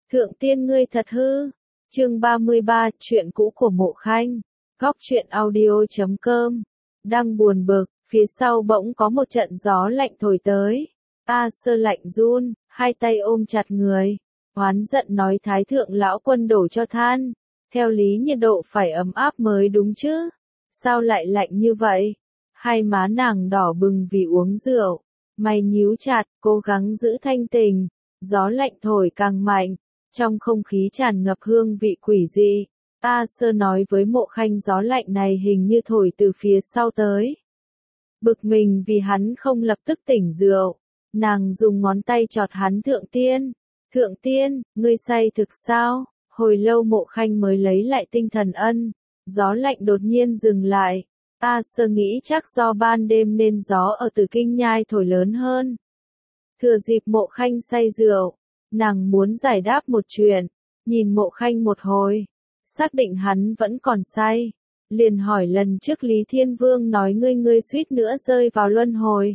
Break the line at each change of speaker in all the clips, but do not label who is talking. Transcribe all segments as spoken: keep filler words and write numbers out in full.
Thượng tiên ngươi thật hư. Chương ba mươi ba, chuyện cũ của Mộ Khanh. Góc truyện audio chấm com. Đang buồn bực, phía sau bỗng có một trận gió lạnh thổi tới. A Sơ lạnh run, hai tay ôm chặt người. Oán giận nói Thái thượng lão quân đổ cho than. Theo lý nhiệt độ phải ấm áp mới đúng chứ. Sao lại lạnh như vậy? Hai má nàng đỏ bừng vì uống rượu. Mày nhíu chặt, cố gắng giữ thanh tình. Gió lạnh thổi càng mạnh. Trong không khí tràn ngập hương vị quỷ dị. A Sơ nói với Mộ Khanh gió lạnh này hình như thổi từ phía sau tới. Bực mình vì hắn không lập tức tỉnh rượu. Nàng dùng ngón tay chọt hắn thượng tiên. Thượng tiên, ngươi say thực sao? Hồi lâu Mộ Khanh mới lấy lại tinh thần ân. Gió lạnh đột nhiên dừng lại. A Sơ nghĩ chắc do ban đêm nên gió ở Từ Kinh Nhai thổi lớn hơn. Thừa dịp Mộ Khanh say rượu, nàng muốn giải đáp một chuyện, nhìn Mộ Khanh một hồi, xác định hắn vẫn còn say, liền hỏi lần trước Lý Thiên Vương nói ngươi ngươi suýt nữa rơi vào luân hồi.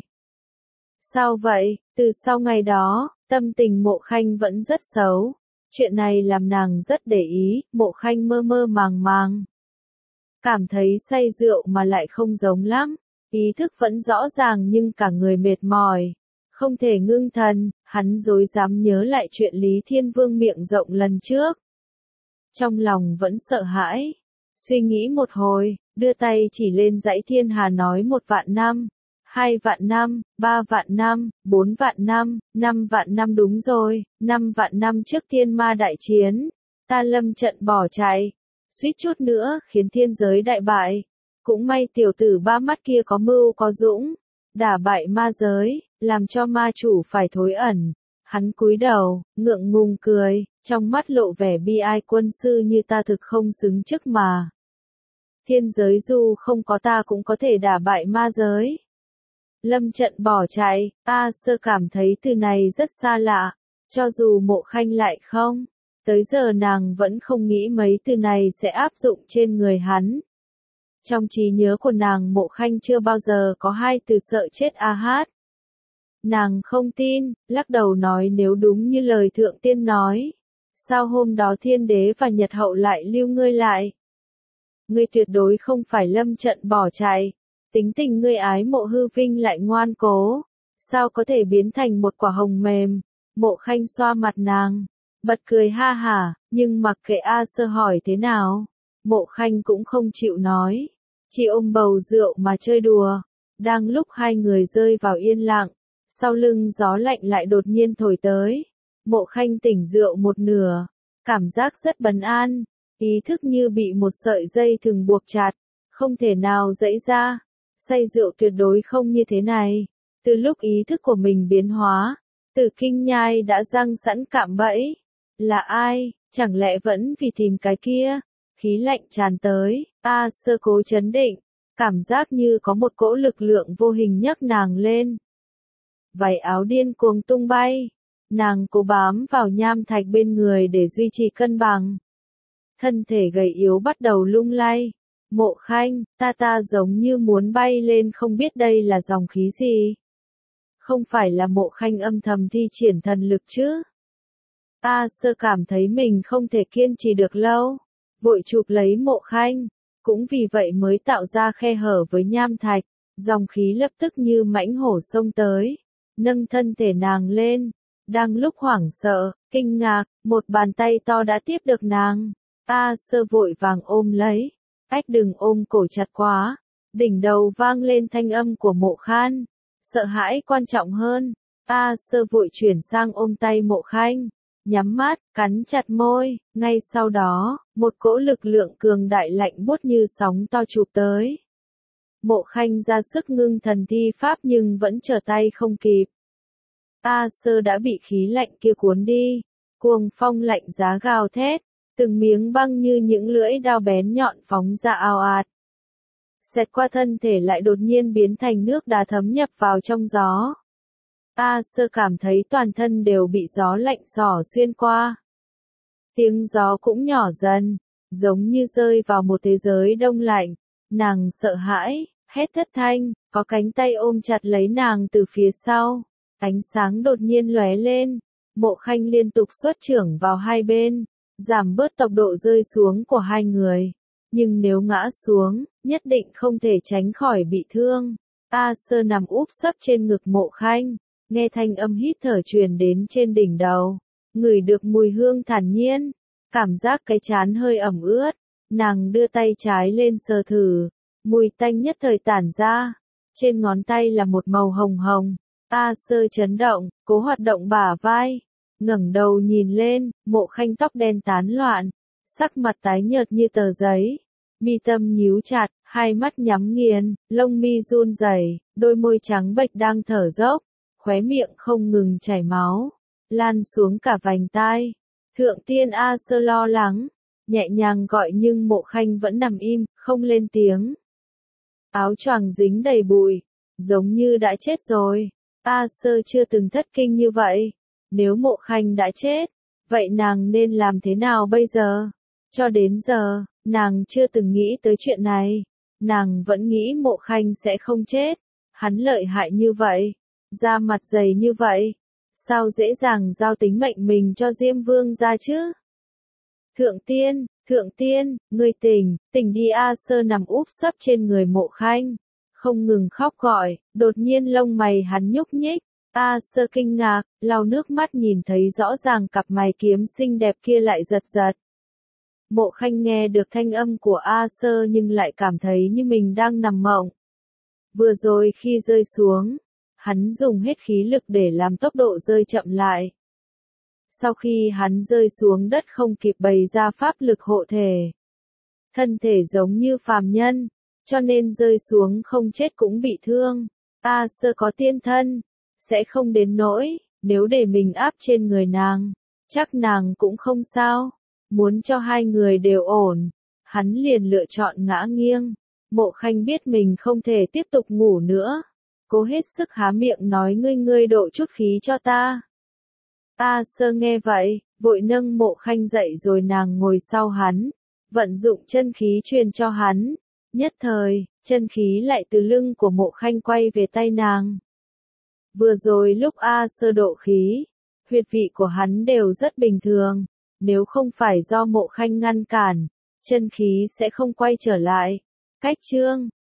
Sao vậy? Từ sau ngày đó, tâm tình Mộ Khanh vẫn rất xấu, chuyện này làm nàng rất để ý. Mộ Khanh mơ mơ màng màng, cảm thấy say rượu mà lại không giống lắm, ý thức vẫn rõ ràng nhưng cả người mệt mỏi. Không thể ngưng thần, hắn rối rắm nhớ lại chuyện Lý Thiên Vương miệng rộng lần trước. Trong lòng vẫn sợ hãi. Suy nghĩ một hồi, đưa tay chỉ lên dãy thiên hà nói một vạn năm, hai vạn năm, ba vạn năm, bốn vạn năm, năm vạn năm đúng rồi, năm vạn năm trước thiên ma đại chiến. Ta lâm trận bỏ chạy, suýt chút nữa khiến thiên giới đại bại. Cũng may tiểu tử ba mắt kia có mưu có dũng, đả bại ma giới, làm cho ma chủ phải thối ẩn. Hắn cúi đầu, ngượng ngùng cười, trong mắt lộ vẻ bi ai. Quân sư như ta thực không xứng chức mà. Thiên giới dù không có ta cũng có thể đả bại ma giới. Lâm trận bỏ chạy, A Sơ cảm thấy từ này rất xa lạ. Cho dù Mộ Khanh lại không, tới giờ nàng vẫn không nghĩ mấy từ này sẽ áp dụng trên người hắn. Trong trí nhớ của nàng Mộ Khanh chưa bao giờ có hai từ sợ chết a hát. Nàng không tin, lắc đầu nói nếu đúng như lời thượng tiên nói, sao hôm đó thiên đế và nhật hậu lại lưu ngươi lại? Ngươi tuyệt đối không phải lâm trận bỏ chạy, tính tình ngươi ái mộ hư vinh lại ngoan cố, sao có thể biến thành một quả hồng mềm? Mộ Khanh xoa mặt nàng, bật cười ha hả, nhưng mặc kệ A Sơ hỏi thế nào, Mộ Khanh cũng không chịu nói, chỉ ôm bầu rượu mà chơi đùa. Đang lúc hai người rơi vào yên lặng, sau lưng gió lạnh lại đột nhiên thổi tới. Mộ Khanh tỉnh rượu một nửa, cảm giác rất bấn an, ý thức như bị một sợi dây thừng buộc chặt, không thể nào giãy ra. Say rượu tuyệt đối không như thế này. Từ lúc ý thức của mình biến hóa, Từ Kinh Nhai đã răng sẵn cạm bẫy. Là ai? Chẳng lẽ vẫn vì tìm cái kia? Khí lạnh tràn tới, A Sơ cố chấn định, cảm giác như có một cỗ lực lượng vô hình nhấc nàng lên. Váy áo điên cuồng tung bay, nàng cố bám vào nham thạch bên người để duy trì cân bằng. Thân thể gầy yếu bắt đầu lung lay. Mộ Khanh, ta ta giống như muốn bay lên, không biết đây là dòng khí gì. Không phải là Mộ Khanh âm thầm thi triển thần lực chứ? A Sơ cảm thấy mình không thể kiên trì được lâu, vội chụp lấy Mộ Khanh, cũng vì vậy mới tạo ra khe hở với nham thạch. Dòng khí lập tức như mãnh hổ xông tới, nâng thân thể nàng lên. Đang lúc hoảng sợ, kinh ngạc, một bàn tay to đã tiếp được nàng. A Sơ vội vàng ôm lấy. Ách đừng ôm cổ chặt quá. Đỉnh đầu vang lên thanh âm của Mộ Khan. Sợ hãi quan trọng hơn. A Sơ vội chuyển sang ôm tay Mộ Khanh, nhắm mắt, cắn chặt môi. Ngay sau đó, một cỗ lực lượng cường đại lạnh buốt như sóng to chụp tới. Mộ Khanh ra sức ngưng thần thi pháp nhưng vẫn trở tay không kịp. A Sơ đã bị khí lạnh kia cuốn đi. Cuồng phong lạnh giá gào thét, từng miếng băng như những lưỡi dao bén nhọn phóng ra ào ạt. Xẹt qua thân thể lại đột nhiên biến thành nước đá thấm nhập vào trong gió. A Sơ cảm thấy toàn thân đều bị gió lạnh xỏ xuyên qua. Tiếng gió cũng nhỏ dần, giống như rơi vào một thế giới đông lạnh. Nàng sợ hãi, hét thất thanh, có cánh tay ôm chặt lấy nàng từ phía sau. Ánh sáng đột nhiên lóe lên, Mộ Khanh liên tục xuất chưởng vào hai bên, giảm bớt tốc độ rơi xuống của hai người. Nhưng nếu ngã xuống, nhất định không thể tránh khỏi bị thương. A Sơ nằm úp sấp trên ngực Mộ Khanh, nghe thanh âm hít thở truyền đến trên đỉnh đầu, ngửi được mùi hương thản nhiên, cảm giác cái trán hơi ẩm ướt, nàng đưa tay trái lên sờ thử, mùi tanh nhất thời tản ra, trên ngón tay là một màu hồng hồng. A Sơ chấn động, cố hoạt động bả vai, ngẩng đầu nhìn lên, Mộ Khanh tóc đen tán loạn, sắc mặt tái nhợt như tờ giấy, mi tâm nhíu chặt, hai mắt nhắm nghiền, lông mi run rẩy, đôi môi trắng bệch đang thở dốc, khóe miệng không ngừng chảy máu, lan xuống cả vành tai. Thượng tiên A Sơ lo lắng, nhẹ nhàng gọi nhưng Mộ Khanh vẫn nằm im, không lên tiếng. Áo choàng dính đầy bụi, giống như đã chết rồi. A Sơ chưa từng thất kinh như vậy. Nếu Mộ Khanh đã chết, vậy nàng nên làm thế nào bây giờ? Cho đến giờ, nàng chưa từng nghĩ tới chuyện này. Nàng vẫn nghĩ Mộ Khanh sẽ không chết. Hắn lợi hại như vậy, da mặt dày như vậy, sao dễ dàng giao tính mệnh mình cho Diêm Vương ra chứ? Thượng tiên, thượng tiên, ngươi tỉnh, tỉnh đi. A Sơ nằm úp sấp trên người Mộ Khanh, không ngừng khóc gọi, đột nhiên lông mày hắn nhúc nhích. A Sơ kinh ngạc, lau nước mắt nhìn thấy rõ ràng cặp mày kiếm xinh đẹp kia lại giật giật. Mộ Khanh nghe được thanh âm của A Sơ nhưng lại cảm thấy như mình đang nằm mộng. Vừa rồi khi rơi xuống, hắn dùng hết khí lực để làm tốc độ rơi chậm lại. Sau khi hắn rơi xuống đất không kịp bày ra pháp lực hộ thể. Thân thể giống như phàm nhân, cho nên rơi xuống không chết cũng bị thương. A Sơ có tiên thân, sẽ không đến nỗi, nếu để mình áp trên người nàng, chắc nàng cũng không sao. Muốn cho hai người đều ổn, hắn liền lựa chọn ngã nghiêng. Mộ Khanh biết mình không thể tiếp tục ngủ nữa, cố hết sức há miệng nói ngươi ngươi độ chút khí cho ta. A Sơ nghe vậy, vội nâng Mộ Khanh dậy rồi nàng ngồi sau hắn, vận dụng chân khí truyền cho hắn. Nhất thời, chân khí lại từ lưng của Mộ Khanh quay về tay nàng. Vừa rồi lúc A Sơ độ khí, huyệt vị của hắn đều rất bình thường, nếu không phải do Mộ Khanh ngăn cản, chân khí sẽ không quay trở lại. Cách chương